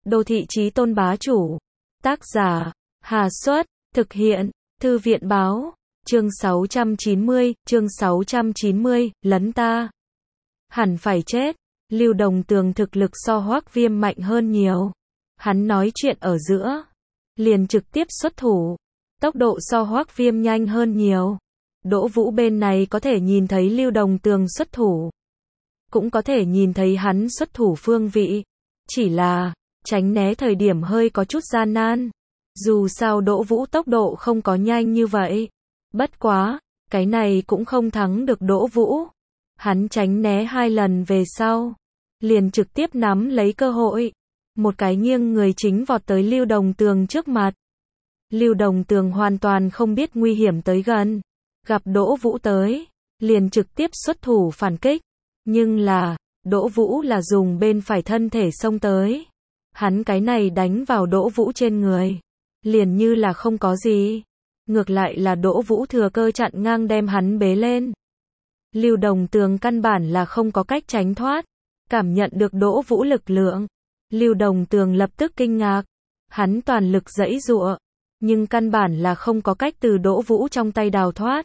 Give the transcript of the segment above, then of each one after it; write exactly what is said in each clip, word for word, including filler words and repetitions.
Đô thị chí tôn bá chủ. Tác giả, Hà Xuất, thực hiện, Thư viện báo, chương sáu trăm chín mươi, chương sáu trăm chín mươi, lấn ta. Hẳn phải chết, Lưu Đồng Tường thực lực so Hoắc Viêm mạnh hơn nhiều. Hắn nói chuyện ở giữa, liền trực tiếp xuất thủ, tốc độ so Hoắc Viêm nhanh hơn nhiều. Đỗ Vũ bên này có thể nhìn thấy Lưu Đồng Tường xuất thủ, cũng có thể nhìn thấy hắn xuất thủ phương vị, chỉ là tránh né thời điểm hơi có chút gian nan. Dù sao Đỗ Vũ tốc độ không có nhanh như vậy. Bất quá, cái này cũng không thắng được Đỗ Vũ. Hắn tránh né hai lần về sau, liền trực tiếp nắm lấy cơ hội, một cái nghiêng người chính vọt tới Lưu Đồng Tường trước mặt. Lưu Đồng Tường hoàn toàn không biết nguy hiểm tới gần, gặp Đỗ Vũ tới, liền trực tiếp xuất thủ phản kích. Nhưng là, Đỗ Vũ là dùng bên phải thân thể xông tới. Hắn cái này đánh vào Đỗ Vũ trên người, liền như là không có gì. Ngược lại là Đỗ Vũ thừa cơ chặn ngang đem hắn bế lên. Lưu Đồng Tường căn bản là không có cách tránh thoát. Cảm nhận được Đỗ Vũ lực lượng, Lưu Đồng Tường lập tức kinh ngạc. Hắn toàn lực giãy giụa, nhưng căn bản là không có cách từ Đỗ Vũ trong tay đào thoát.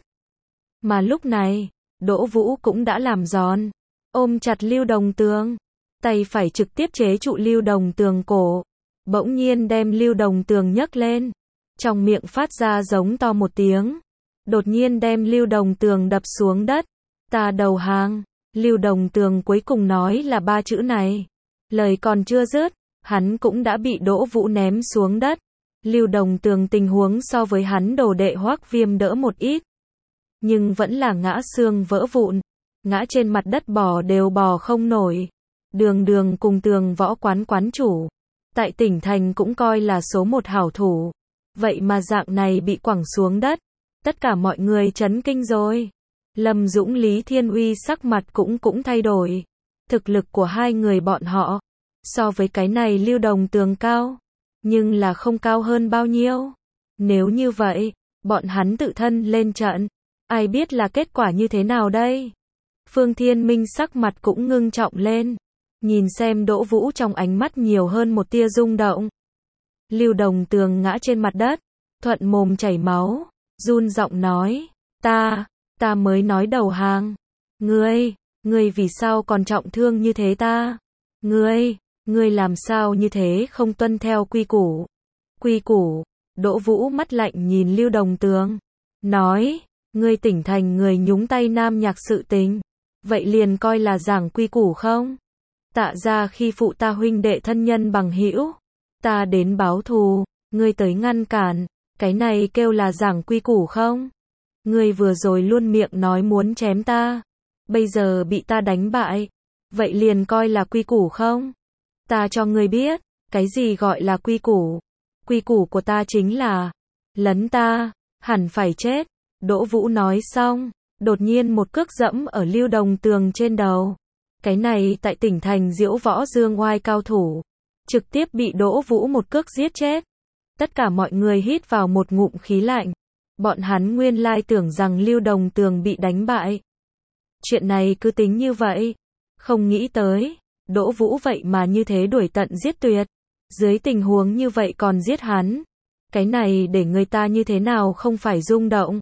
Mà lúc này, Đỗ Vũ cũng đã làm giòn, ôm chặt Lưu Đồng Tường, tay phải trực tiếp chế trụ Lưu Đồng Tường cổ, bỗng nhiên đem Lưu Đồng Tường nhấc lên, trong miệng phát ra giống to một tiếng, đột nhiên đem Lưu Đồng Tường đập xuống đất. Ta đầu hàng. Lưu Đồng Tường cuối cùng nói là ba chữ này, lời còn chưa dứt, hắn cũng đã bị Đỗ Vũ ném xuống đất. Lưu Đồng Tường tình huống so với hắn đồ đệ Hoắc Viêm đỡ một ít, nhưng vẫn là ngã xương vỡ vụn, ngã trên mặt đất bò đều bò không nổi. Đường Đường cùng Tường Võ quán quán chủ, tại tỉnh thành cũng coi là số một hảo thủ, vậy mà dạng này bị quẳng xuống đất, tất cả mọi người chấn kinh rồi. Lâm Dũng Lý Thiên Uy sắc mặt cũng cũng thay đổi. Thực lực của hai người bọn họ, so với cái này Lưu Đồng Tường cao, nhưng là không cao hơn bao nhiêu. Nếu như vậy, bọn hắn tự thân lên trận, ai biết là kết quả như thế nào đây? Phương Thiên Minh sắc mặt cũng ngưng trọng lên, nhìn xem Đỗ Vũ trong ánh mắt nhiều hơn một tia rung động. Lưu Đồng Tường ngã trên mặt đất, thuận mồm chảy máu, run giọng nói, ta, ta mới nói đầu hàng. Ngươi, ngươi vì sao còn trọng thương như thế ta? Ngươi, ngươi làm sao như thế không tuân theo quy củ? Quy củ? Đỗ Vũ mắt lạnh nhìn Lưu Đồng Tường, nói, ngươi tỉnh thành người nhúng tay nam nhạc sự tình, vậy liền coi là giảng quy củ không? Tạ ra khi phụ ta huynh đệ thân nhân bằng hữu, ta đến báo thù, ngươi tới ngăn cản, cái này kêu là giảng quy củ không? Ngươi vừa rồi luôn miệng nói muốn chém ta, bây giờ bị ta đánh bại, vậy liền coi là quy củ không? Ta cho ngươi biết, cái gì gọi là quy củ? Quy củ của ta chính là lấn ta, hẳn phải chết. Đỗ Vũ nói xong, đột nhiên một cước dẫm ở Lưu Đồng Tường trên đầu. Cái này tại tỉnh thành diễu võ dương oai cao thủ, trực tiếp bị Đỗ Vũ một cước giết chết. Tất cả mọi người hít vào một ngụm khí lạnh. Bọn hắn nguyên lai tưởng rằng Lưu Đồng Tường bị đánh bại. Chuyện này cứ tính như vậy. Không nghĩ tới, Đỗ Vũ vậy mà như thế đuổi tận giết tuyệt. Dưới tình huống như vậy còn giết hắn. Cái này để người ta như thế nào không phải rung động.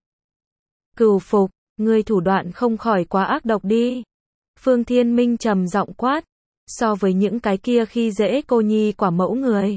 Cừu Phục, ngươi thủ đoạn không khỏi quá ác độc đi. Phương Thiên Minh trầm giọng quát. So với những cái kia khi dễ cô nhi quả mẫu người,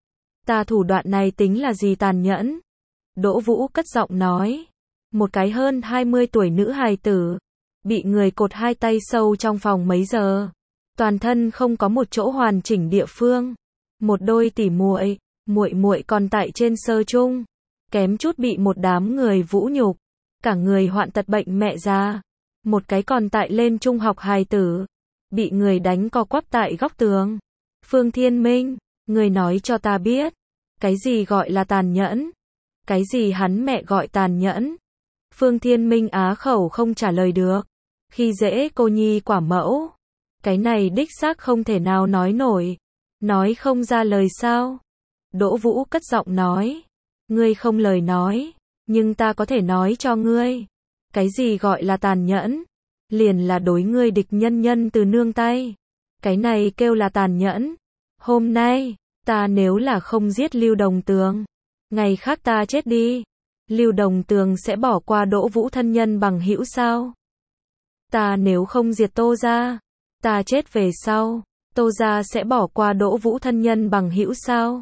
ta thủ đoạn này tính là gì tàn nhẫn? Đỗ Vũ cất giọng nói. Một cái hơn hai mươi tuổi nữ hài tử, bị người cột hai tay sâu trong phòng mấy giờ. Toàn thân không có một chỗ hoàn chỉnh địa phương. Một đôi tỉ muội, muội muội còn tại trên sơ chung, kém chút bị một đám người vũ nhục. Cả người hoạn tật bệnh mẹ già. Một cái còn tại lên trung học hài tử, bị người đánh co quắp tại góc tường. Phương Thiên Minh, người nói cho ta biết, cái gì gọi là tàn nhẫn? Cái gì hắn mẹ gọi tàn nhẫn? Phương Thiên Minh á khẩu không trả lời được. Khi dễ cô nhi quả mẫu, cái này đích xác không thể nào nói nổi. Nói không ra lời sao? Đỗ Vũ cất giọng nói. Ngươi không lời nói, nhưng ta có thể nói cho ngươi. Cái gì gọi là tàn nhẫn? Liền là đối ngươi địch nhân nhân từ nương tay. Cái này kêu là tàn nhẫn. Hôm nay, Ta nếu là không giết Lưu Đồng Tường, ngày khác ta chết đi, Lưu Đồng Tường sẽ bỏ qua Đỗ Vũ thân nhân bằng hữu sao? Ta nếu không diệt Tô gia, ta chết về sau, Tô gia sẽ bỏ qua Đỗ Vũ thân nhân bằng hữu sao?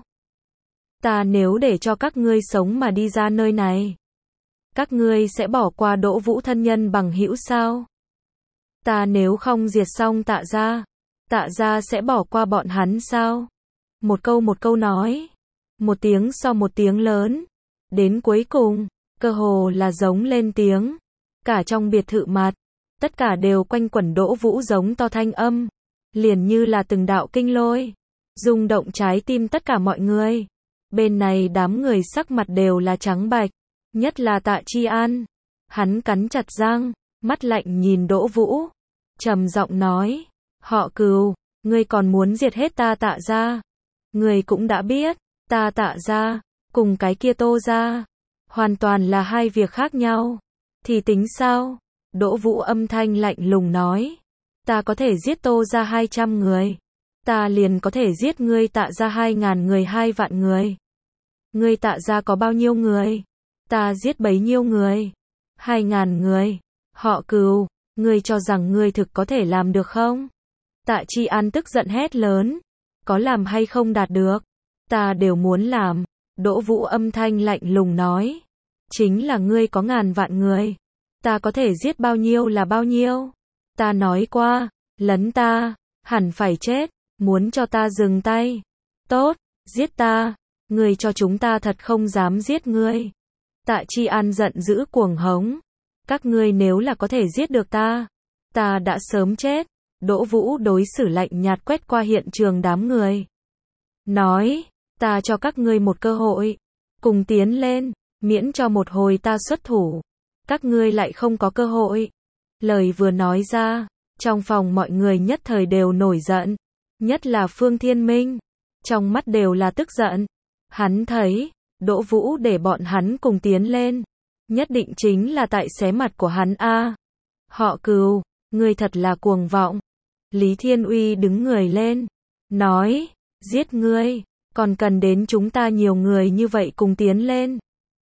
Ta nếu để cho các ngươi sống mà đi ra nơi này, các ngươi sẽ bỏ qua Đỗ Vũ thân nhân bằng hữu sao? Ta nếu không diệt xong Tạ gia, Tạ gia sẽ bỏ qua bọn hắn sao? Một câu một câu nói, một tiếng sau một tiếng lớn, đến cuối cùng, cơ hồ là giống lên tiếng. Cả trong biệt thự mặt, tất cả đều quanh quẩn Đỗ Vũ giống to thanh âm, liền như là từng đạo kinh lôi, rung động trái tim tất cả mọi người. Bên này đám người sắc mặt đều là trắng bạch, nhất là Tạ Chi An, hắn cắn chặt răng, mắt lạnh nhìn Đỗ Vũ, trầm giọng nói, họ Cừu, ngươi còn muốn diệt hết ta Tạ gia? Ngươi cũng đã biết, ta Tạ gia, cùng cái kia Tô gia, hoàn toàn là hai việc khác nhau. Thì tính sao? Đỗ Vũ âm thanh lạnh lùng nói, ta có thể giết Tô gia hai trăm người, ta liền có thể giết ngươi Tạ gia hai ngàn người hai vạn người. Ngươi Tạ gia có bao nhiêu người? Ta giết bấy nhiêu người? Hai ngàn người. Họ Cừu, ngươi cho rằng ngươi thực có thể làm được không? Tạ Chi An tức giận hét lớn, có làm hay không đạt được, ta đều muốn làm. Đỗ Vũ âm thanh lạnh lùng nói, chính là ngươi có ngàn vạn người, ta có thể giết bao nhiêu là bao nhiêu. Ta nói qua, lấn ta, hẳn phải chết, muốn cho ta dừng tay. Tốt, giết ta, ngươi cho chúng ta thật không dám giết ngươi. Tạ Chi An giận dữ cuồng hống, các ngươi nếu là có thể giết được ta, ta đã sớm chết. Đỗ Vũ đối xử lạnh nhạt quét qua hiện trường đám người, nói, ta cho các ngươi một cơ hội, cùng tiến lên, miễn cho một hồi ta xuất thủ, các ngươi lại không có cơ hội. Lời vừa nói ra, trong phòng mọi người nhất thời đều nổi giận, nhất là Phương Thiên Minh, trong mắt đều là tức giận. Hắn thấy, Đỗ Vũ để bọn hắn cùng tiến lên, nhất định chính là tại xé mặt của hắn a. Họ Cừu, ngươi thật là cuồng vọng. Lý Thiên Uy đứng người lên, nói, giết ngươi, còn cần đến chúng ta nhiều người như vậy cùng tiến lên.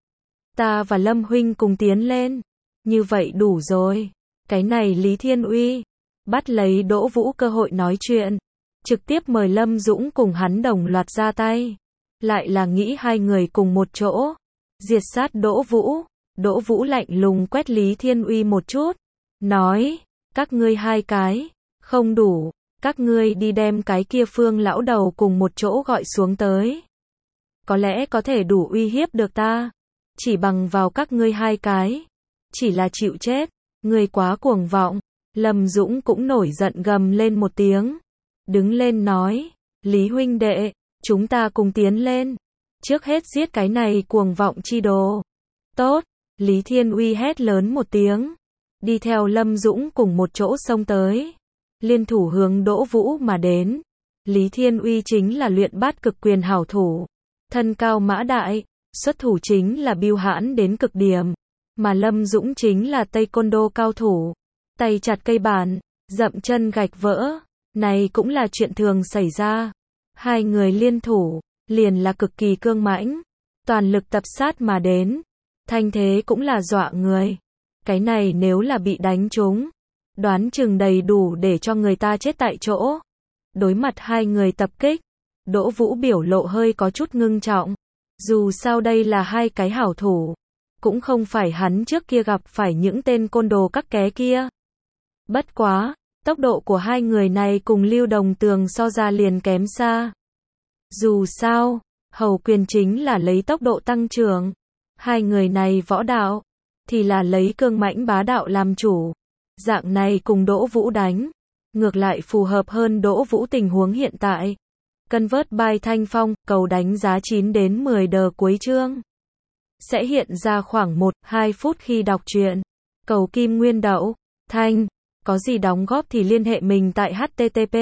Ta và Lâm huynh cùng tiến lên, như vậy đủ rồi. Cái này Lý Thiên Uy, bắt lấy Đỗ Vũ cơ hội nói chuyện, trực tiếp mời Lâm Dũng cùng hắn đồng loạt ra tay, lại là nghĩ hai người cùng một chỗ, diệt sát Đỗ Vũ. Đỗ Vũ lạnh lùng quét Lý Thiên Uy một chút, nói, các ngươi hai cái, không đủ, các ngươi đi đem cái kia Phương lão đầu cùng một chỗ gọi xuống tới. Có lẽ có thể đủ uy hiếp được ta, chỉ bằng vào các ngươi hai cái, chỉ là chịu chết, ngươi quá cuồng vọng. Lâm Dũng cũng nổi giận gầm lên một tiếng, đứng lên nói, Lý huynh đệ, chúng ta cùng tiến lên, trước hết giết cái này cuồng vọng chi đồ. Tốt, Lý Thiên Uy hét lớn một tiếng, đi theo Lâm Dũng cùng một chỗ xông tới, liên thủ hướng Đỗ Vũ mà đến. Lý Thiên Uy chính là luyện bát cực quyền hảo thủ, thân cao mã đại, xuất thủ chính là biêu hãn đến cực điểm, mà Lâm Dũng chính là taekwondo cao thủ, tay chặt cây bản, dậm chân gạch vỡ, này cũng là chuyện thường xảy ra. Hai người liên thủ, liền là cực kỳ cương mãnh, toàn lực tập sát mà đến, thanh thế cũng là dọa người. Cái này nếu là bị đánh trúng, đoán chừng đầy đủ để cho người ta chết tại chỗ. Đối mặt hai người tập kích, Đỗ Vũ biểu lộ hơi có chút ngưng trọng. Dù sao đây là hai cái hảo thủ, cũng không phải hắn trước kia gặp phải những tên côn đồ các ké kia. Bất quá, tốc độ của hai người này cùng Lưu Đồng Tường so ra liền kém xa. Dù sao, hầu quyền chính là lấy tốc độ tăng trưởng, hai người này võ đạo thì là lấy cương mãnh bá đạo làm chủ. Dạng này cùng Đỗ Vũ đánh, ngược lại phù hợp hơn Đỗ Vũ tình huống hiện tại. Convert by Thanh Phong, cầu đánh giá chín đến mười đờ cuối chương. Sẽ hiện ra khoảng một đến hai phút khi đọc truyện. Cầu Kim Nguyên Đậu, Thanh, có gì đóng góp thì liên hệ mình tại h t t p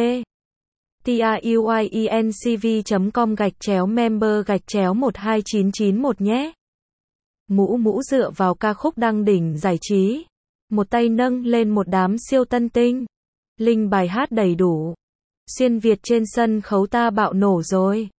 truyencv chấm com gạch chéo member gạch chéo một hai chín chín một nhé. Mũ mũ dựa vào ca khúc đăng đỉnh giải trí. Một tay nâng lên một đám siêu tân tinh. Linh bài hát đầy đủ. Xuyên Việt trên sân khấu ta bạo nổ rồi.